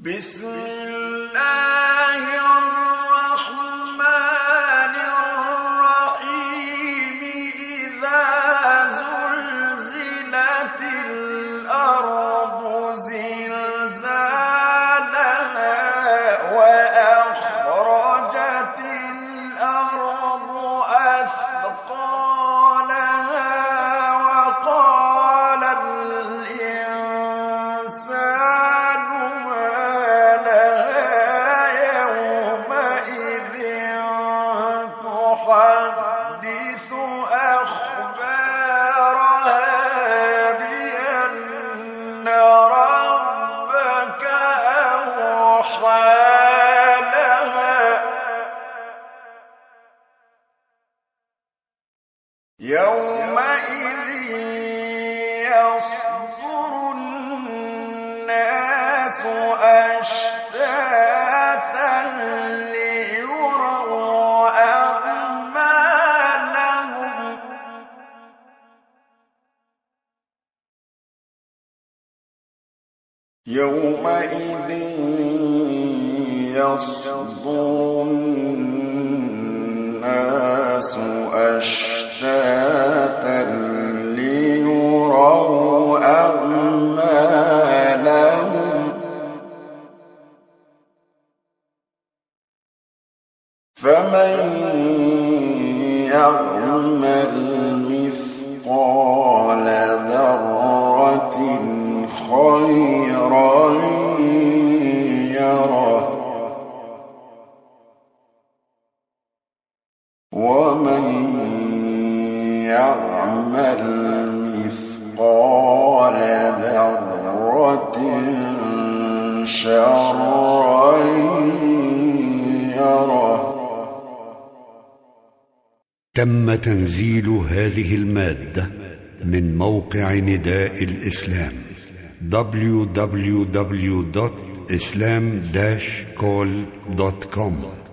بسم الله الرحمن الرحيم إذا زلزلت الأرض زلزالها وأخرجت الأرض أثقالها وقال الإنسان تحدث أخبارها بأن ربك أوحى لها يومئذ يصدر الناس أشتاتا ليروا أعمالهم يومئذ يصدر الناس أشتاتا ليروا أعمالهم فمن يعمل مثقال ذرة خيرا يره ومن يعمل مثقال ذرة شرا يره. تم تنزيل هذه المادة من موقع نداء الإسلام www.islam-call.com